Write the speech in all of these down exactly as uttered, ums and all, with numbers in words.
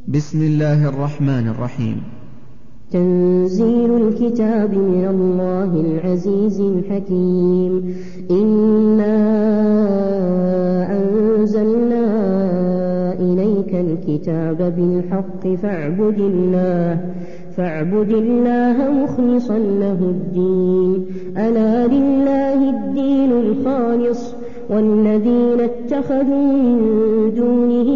بسم الله الرحمن الرحيم. تنزيل الكتاب من الله العزيز الحكيم. إنا أنزلنا إليك الكتاب بالحق فاعبد الله فاعبد الله مخلصا له الدين. ألا لله الدين الخالص والذين اتخذوا من دونه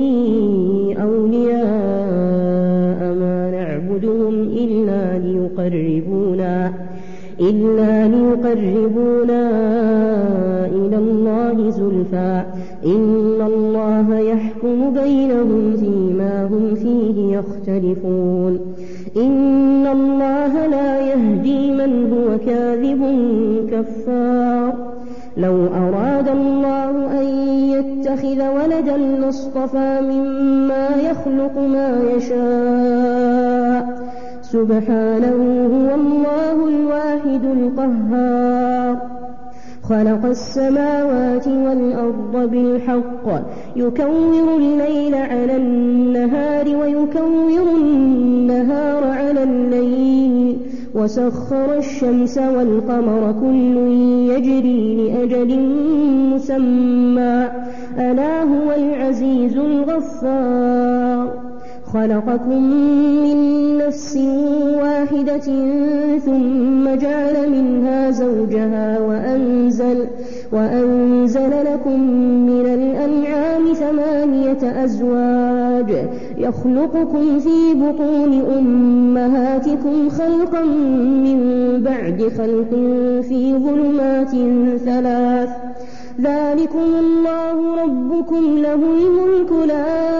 أولياء ما نعبدهم إلا ليقربونا إلا ليقربونا إلى الله زلفى إن الله يحكم بينهم فيما هم فيه يختلفون. إن الله لا يهدي من هو كاذب كفار. لو أراد الله أن يتخذ ولدا لاصطفى مما يخلق ما يشاء سبحانه هو الله الواحد القهار. خلق السماوات والأرض بالحق يكور الليل على النهار ويكور النهار على الليل وسخر الشمس والقمر كل يجري لأجل مسمى ألا هو العزيز الغفار. خلقكم من نفس واحدة ثم جعل منها زوجها وأنزل, وأنزل لكم من الأنعام ثمانية أزواج يخلقكم في بطون أمهاتكم خلقا من بعد خلق في ظلمات ثلاث. ذلكم الله ربكم له الملك لا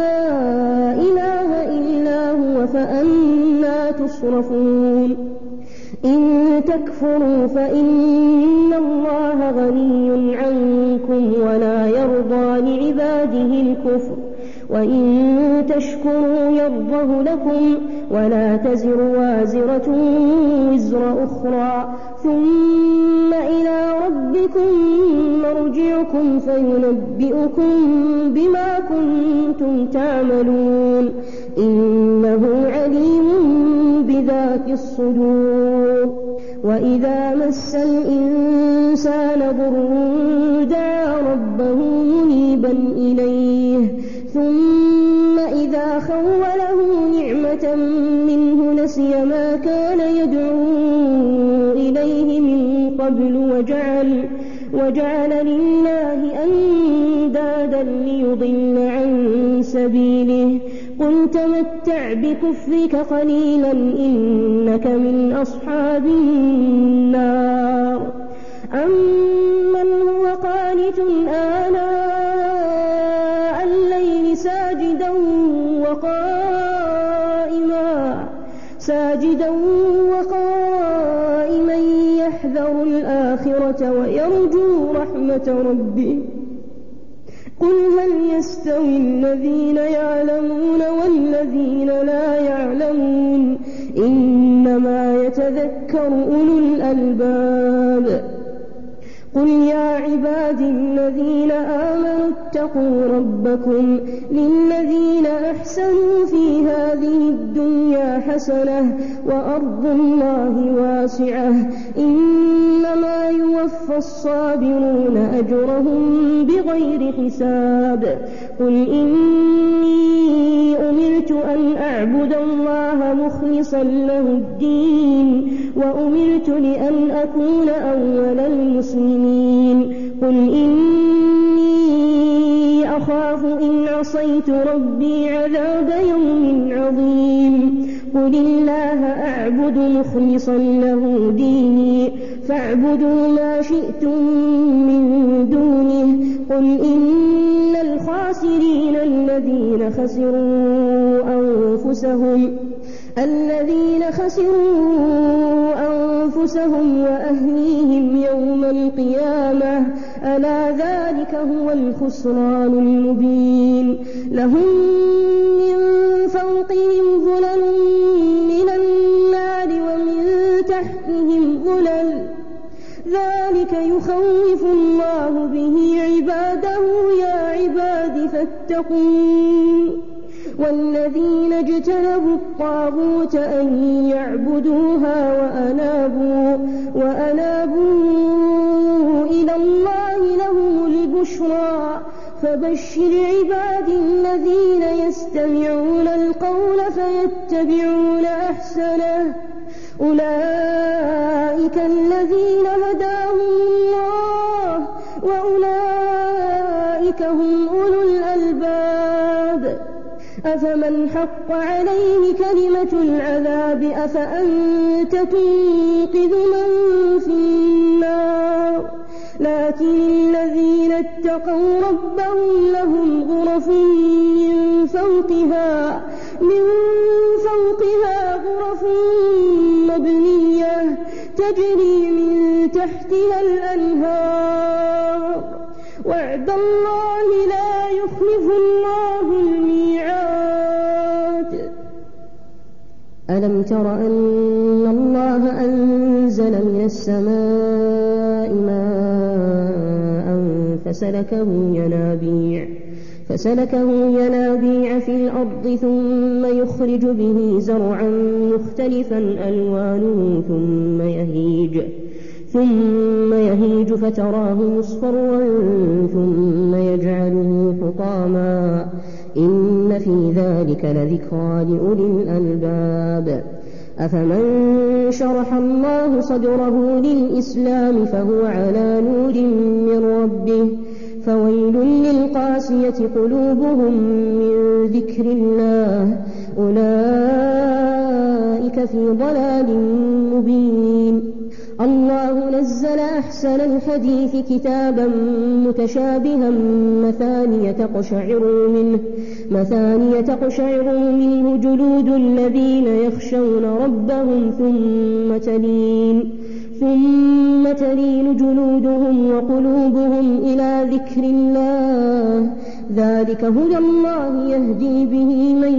إله إلا هو فأنى تصرفون. إن تكفروا فإن الله غني عنكم ولا يرضى لعباده الكفر وإن تشكروا يرضه لكم ولا تزر وازرة وزر أخرى ثم إلى ربكم مرجعكم فينبئكم بما كنتم تعملون إنه عليم بذات الصدور. وإذا مس الإنسان ضر دعا ربه منيبا إليه ثم إذا خوله نعمة منه نسي ما كان يدعو إليه من قبل وجعل, وجعل لله أندادا ليضل عن سبيله. قل تمتع بكفرك قليلا إنك من أصحاب النار. أمن هو قانت آناء الليل ساجدا وقائما ساجدا وقائما يحذر الآخرة ويرجو رحمة ربه. قل هل يستوي الذين يعلمون والذين لا يعلمون إنما يتذكر أولو الألباب. قل يا عبادي الذين آمنوا اتقوا ربكم للذين أحسنوا في هذه الدنيا حسنة وأرض الله واسعة إنما يوفى الصابرون أجرهم بغير حساب. قل إني أمرت أن أعبد الله مخلصا له الدين وأمرت لأن أكون أول المسلمين. قل إني أخاف إن عصيت ربي عذاب يوم عظيم. قل الله أعبد مخلصا له ديني فاعبدوا ما شئتم من دونه. قل إن الخاسرين الذين خسروا أنفسهم الذين خسروا أنفسهم وأهليهم يوم القيامة ألا ذلك هو الخسران المبين. لهم من فوقهم ظلل من النار ومن تحتهم ظلل ذلك يخوف الله به عباده يا عباد فاتقون. والذين اجتنبوا الطاغوت أن يعبدوها وأنابوا, وأنابوا إلى الله لهم البشرى فبشر عبادي الذين يستمعون القول فيتبعون أحسنه أولئك الذين هداهم الله وأولئك هم أولو الألباب أفمن حق عليه كلمة العذاب أفأنت تنقذ من في النار لكن الذين اتقوا ربهم لهم غرف من فوقها من فوقها غرف مبنية تجري من تحتها الأنهار وعد الله لا يخلف الله الميعاد ألم تر أن الله أنزل من السماء ماء فسلكه ينابيع فسلكه ينابيع في الأرض ثم يخرج به زرعا مختلفا ألوانه ثم يهيج ثم يهيج فتراه مصفرا ثم يجعله حطاما إن في ذلك لذكرى لأولي الألباب أفمن شرح الله صدره للإسلام فهو على نور من ربه فويل للقاسية قلوبهم من ذكر الله أولئك في ضلال مبين الله نزل أحسن الحديث كتابا متشابها مثانية تقشعر منه, مثانية تقشعر منه جلود الذين يخشون ربهم ثم تلين, ثم تلين جلودهم وقلوبهم إلى ذكر الله ذلك هدى الله يهدي به من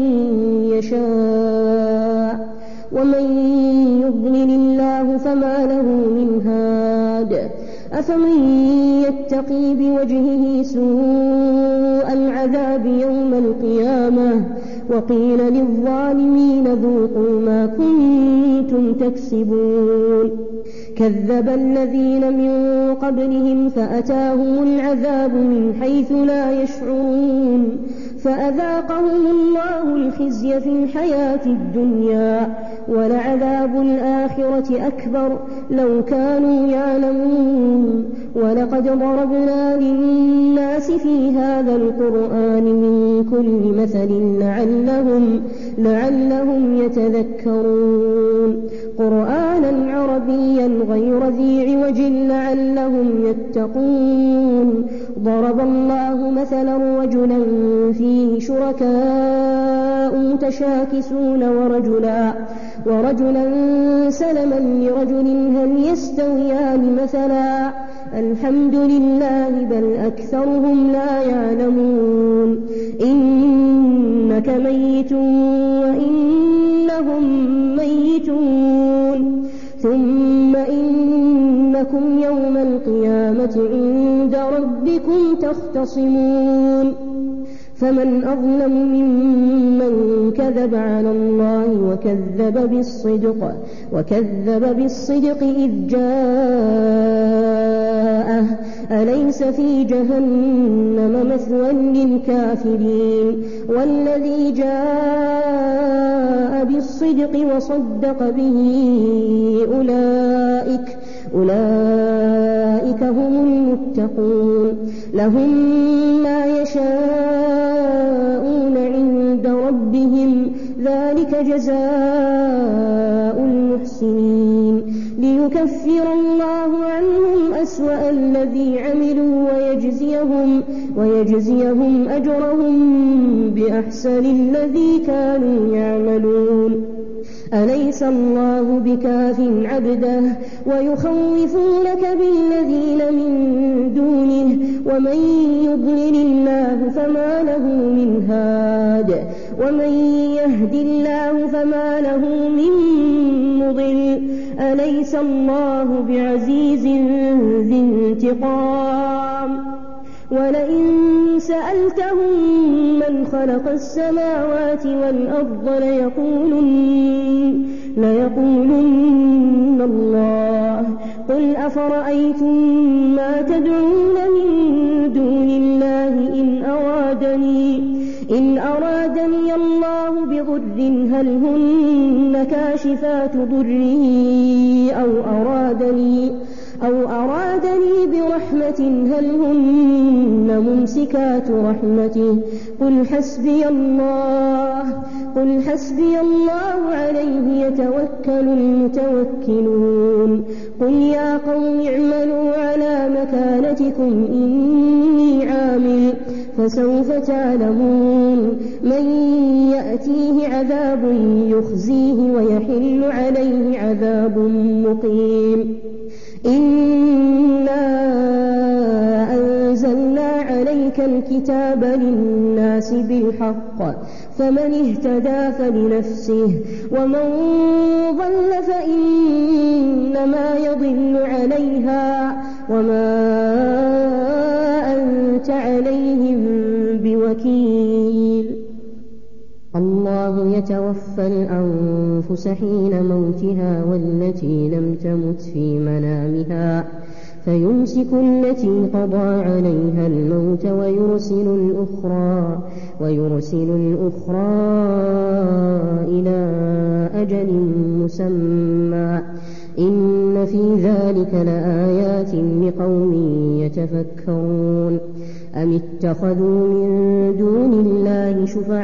يشاء ومن يضلل الله فما له من هاد أفمن يتقي بوجهه سوء العذاب يوم القيامة وقيل للظالمين ذوقوا ما كنتم تكسبون كذب الذين من قبلهم فأتاهم العذاب من حيث لا يشعرون فأذاقهم الله الخزي في الحياة الدنيا ولعذاب الآخرة أكبر لو كانوا يعلمون ولقد ضربنا للناس في هذا القرآن من كل مثل لعلهم, لعلهم يتذكرون قرآنا عربيا غير ذي عوج لعلهم يتقون ضرب الله مثلا رجلا فيه شركاء متشاكسون ورجلا, ورجلا سلما لرجل هل يستويان مثلا الحمد لله بل أكثرهم لا يعلمون إنك ميت وإنهم ميتون ثم إنكم يوم القيامة عند ربكم تختصمون فمن أظلم ممن كذب على الله وكذب بالصدق, وكذب بالصدق إذ جاءه أليس في جهنم مثوى للكافرين والذي جاء بالصدق وصدق به أولئك أولئك هم المتقون لهم ما يشاءون عند ربهم ذلك جزاء المحسنين ليكفر الله عنهم أسوأ الذي عملوا ويجزيهم, ويجزيهم أجرهم بأحسن الذي كانوا يعملون أليس الله بكاف عبده ويخوفونك بالذين من دونه ومن يضلل الله فما له من هاد ومن يهد الله فما له من مضل أليس الله بعزيز ذي انتقام ولئن سألتهم من خلق السماوات والأرض ليقولن, ليقولن الله. قل أفرأيتم ما تدعون من دون الله إن أرادني, إن أرادني الله بضر هل هن كاشفات ضره أو أرادني, أو أرادني برحمة هل هن ممسكات رحمته. قل حسبي الله, قل حسبي الله عليه يتوكل المتوكلون. قل يا قوم اعملوا على مكانتكم إني عامل فسوف تعلمون من يأتيه عذاب يخزيه ويحل عليه عذاب مقيم. إنا أنزلنا عليك الكتاب للناس بالحق فمن اهتدى فلنفسه ومن ضل فإنما يضل عليها وما أنت عليهم بوكيل. الله يتوفى الأنفس حين موتها والتي لم تمت في منامها فيمسك التي قضى عليها الموت ويرسل الأخرى, ويرسل الأخرى إلى أجل مسمى إن في ذلك لآيات لقوم يتفكرون. أم اتخذوا من دون الله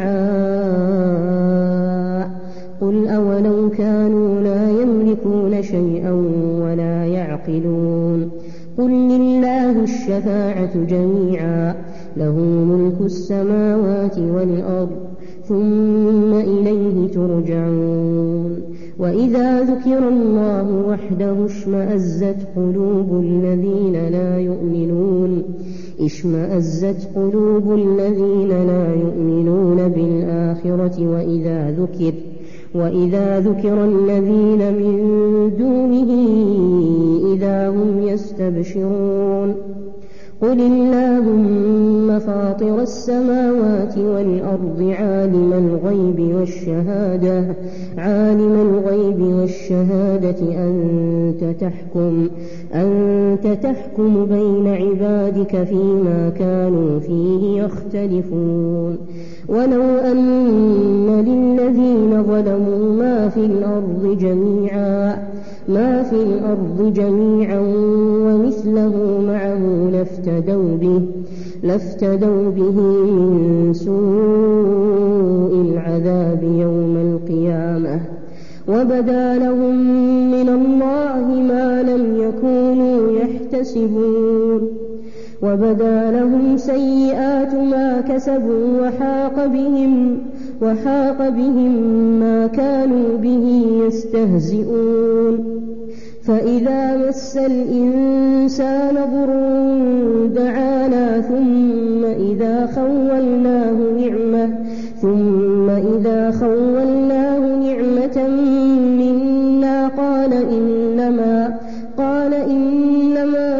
شفعاء قل أولو كانوا لا يملكون شيئا ولا يعقلون. قل لله الشفاعة جميعا له ملك السماوات والأرض ثم إليه ترجعون. وإذا ذكر الله وحده اشمأزت قلوب الذين لا يؤمنون اشمأزت قلوب الذين لا يؤمنون بالآخرة وإذا ذكر وإذا ذكر الذين من دونه إذا هم يستبشرون. قل اللهم فاطر السماوات والأرض عالم الغيب والشهادة عالم الغيب والشهادة أنت تحكم أنت تحكم بين عبادك فيما كانوا فيه يختلفون. ولو أن للذين ظلموا ما في الأرض جميعا ما في الأرض جميعا ومثله معه لافتدوا به لافتدوا به من سوء العذاب يوم القيامة وبدا لهم من الله ما لم يكونوا يحتسبون. وبدا لهم سيئات ما كسبوا وحاق بهم وحاق بهم ما كانوا به يستهزئون. فإذا مس الإنسان ضر دعانا ثم إذا خولناه نعمة ثم إذا خولناه نعمة منا قال إنما قال إنما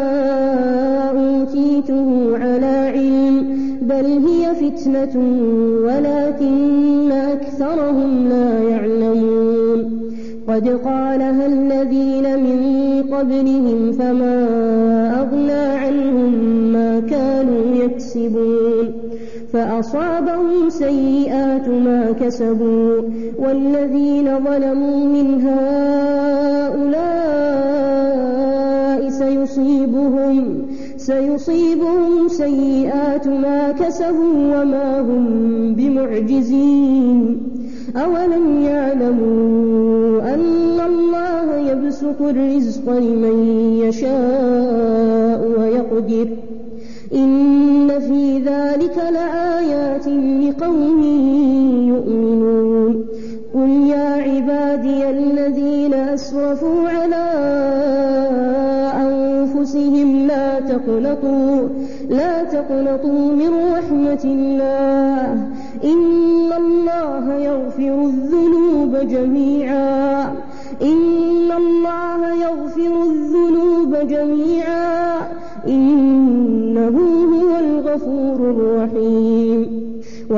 أوتيته على علم بل هي فتنة ولكن أكثرهم لا يعلمون. قد قالها الذين من قبلهم فما أغنى عنهم ما كانوا يكسبون فأصابهم سيئات ما كسبوا والذين ظلموا من هؤلاء سيصيبهم سيصيبهم سيئات ما كسبوا وما هم بمعجزين. أولم يعلموا أن الله يبسط الرزق لمن يشاء ويقدر إن في ذلك لآيات لقوم يؤمنون. قل يا عبادي الذين أسرفوا على أنفسهم لا تقنطوا لا تقنطوا من رحمة الله إن الله يغفر الذنوب جميعا إن الله يغفر الذنوب جميعا إنه هو الغفور غفور رحيم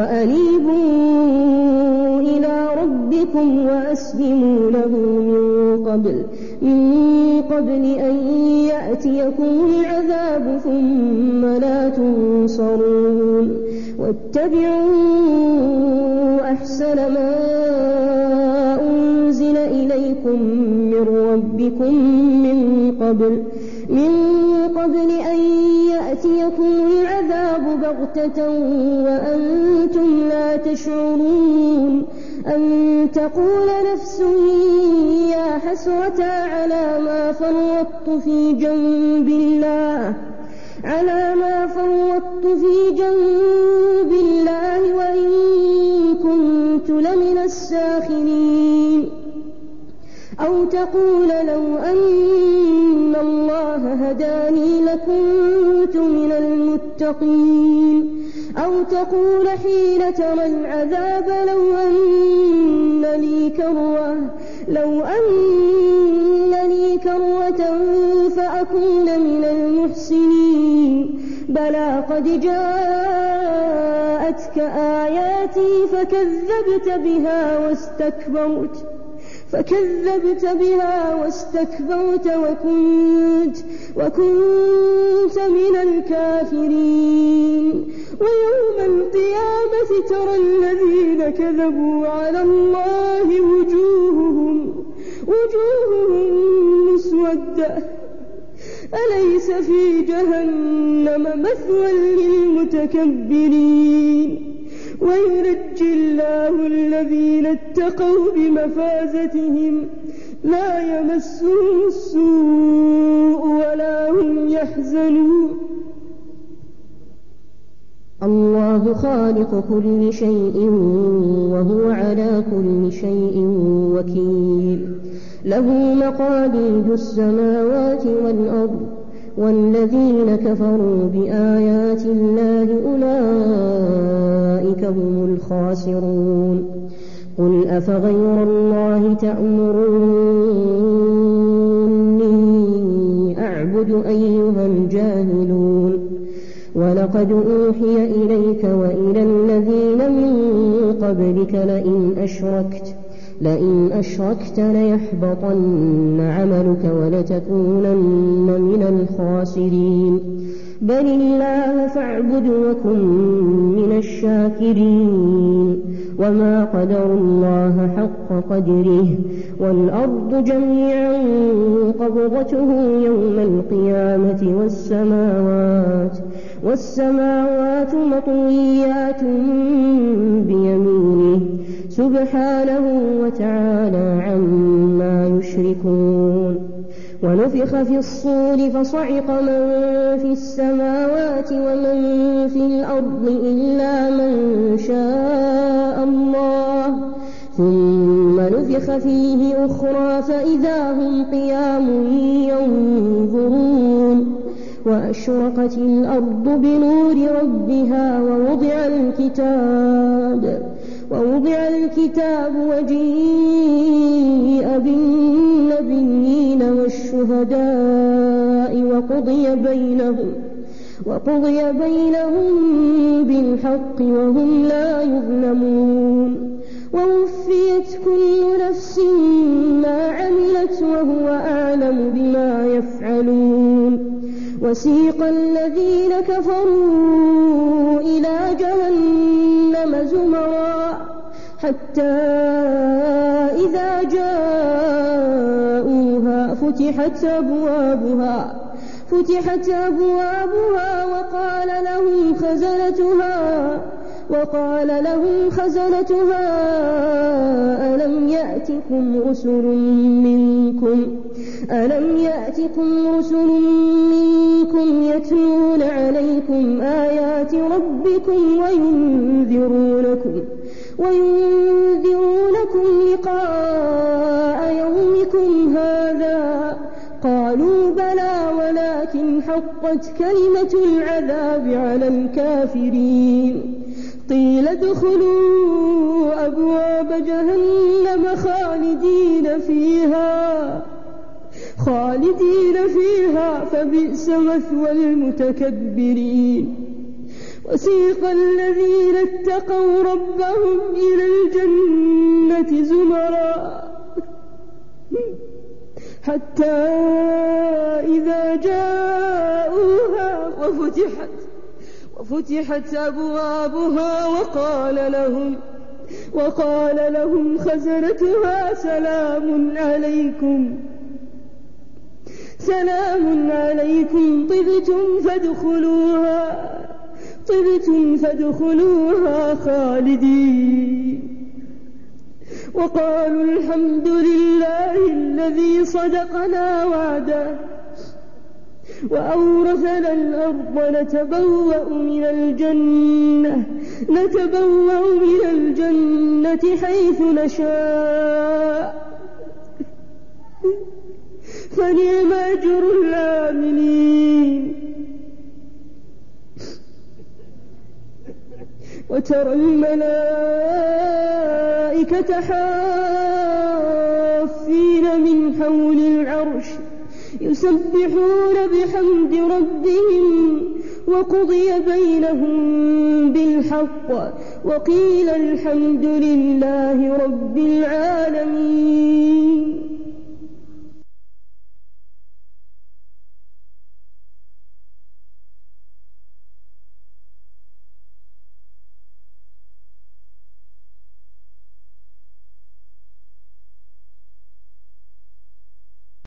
وأنيبوا إلى ربكم وأسلموا له من قبل من قبل أن يأتيكم العذاب ثم لا تنصرون واتبعوا أحسن ما أنزل إليكم من ربكم من قبل من قبل أن يأتيكم العذاب بغتة وأنتم لا تشعرون أن تقول نفس يا حسرة على ما فرطت في جنب الله على ما فرطت في جنب الله وإن كنت لمن الساخرين أو تقول لو أن الله هداني لكنت من المتقين أو تقول حين ترى العذاب لو أن لي كرة لو أن لي كرة فأكون من المحسنين بلى قد جاءتك آياتي فكذبت بها واستكبرت فكذبت بها واستكبرت وكنت وكنت من الكافرين ويوم القيامة ترى الذين كذبوا على الله وجوههم وجوههم مسودة أليس في جهنم مثوى للمتكبرين وينجي الله الذين اتقوا بمفازتهم لا يمسهم السوء ولا هم يحزنون الله خالق كل شيء وهو على كل شيء وكيل له مقاليد السماوات والأرض والذين كفروا بآيات الله أولئك هم الخاسرون قل أفغير الله تأمروني أعبد أيها الجاهلون ولقد أوحي إليك وإلى الذين من قبلك لئن أشركت لئن أشركت ليحبطن عملك ولتكونن من الخاسرين بل الله فاعبد وكن من الشاكرين وما قدروا الله حق قدره والأرض جميعا قبضته يوم القيامة والسماوات والسماوات مطويات بيمينه سبحانه وتعالى عما يشركون ونفخ في الصور فصعق من في السماوات ومن في الأرض إلا من شاء الله ثم نفخ فيه أخرى فإذا هم قيام ينظرون وأشرقت الأرض بنور ربها ووضع الكتاب ووضع الكتاب وجيء بالنبيين والشهداء وقضي بينهم وقضي بينهم بالحق وهم لا يظلمون ووفيت كل نفس ما عملت وهو أعلم بما يفعلون وسيق الذين كفروا إلى جهنم زمرا حتى إذا جاءوها فتحت أبوابها فتحت أبوابها وقال لهم خزنتها وقال لهم خزنتها ألم يأتكم رسل منكم ألم يأتكم رسل منكم يتلون عليكم آيات ربكم وينذرونكم وينذرونكم لقاء يومكم هذا قالوا بلى ولكن حقت كلمة العذاب على الكافرين قيل ادخلوا أبواب جهنم خالدين فيها خالدين فيها فبئس مثوى المتكبرين وسيق الذين اتقوا ربهم إلى الجنة زمرا حتى إذا جاءوها وفتحت وفتحت أبوابها وقال لهم وقال لهم خزنتها سلام عليكم سلام عليكم طبتم فادخلوها طبتم فادخلوها خالدين وقالوا الحمد لله الذي صدقنا وعده وأورثنا الأرض نتبوأ من الجنة نتبوأ من الجنة حيث نشاء فنعم أجر العاملين وترى الملائكة حافين من حول العرش يسبحون بحمد ربهم وقضي بينهم بالحق وقيل الحمد لله رب العالمين.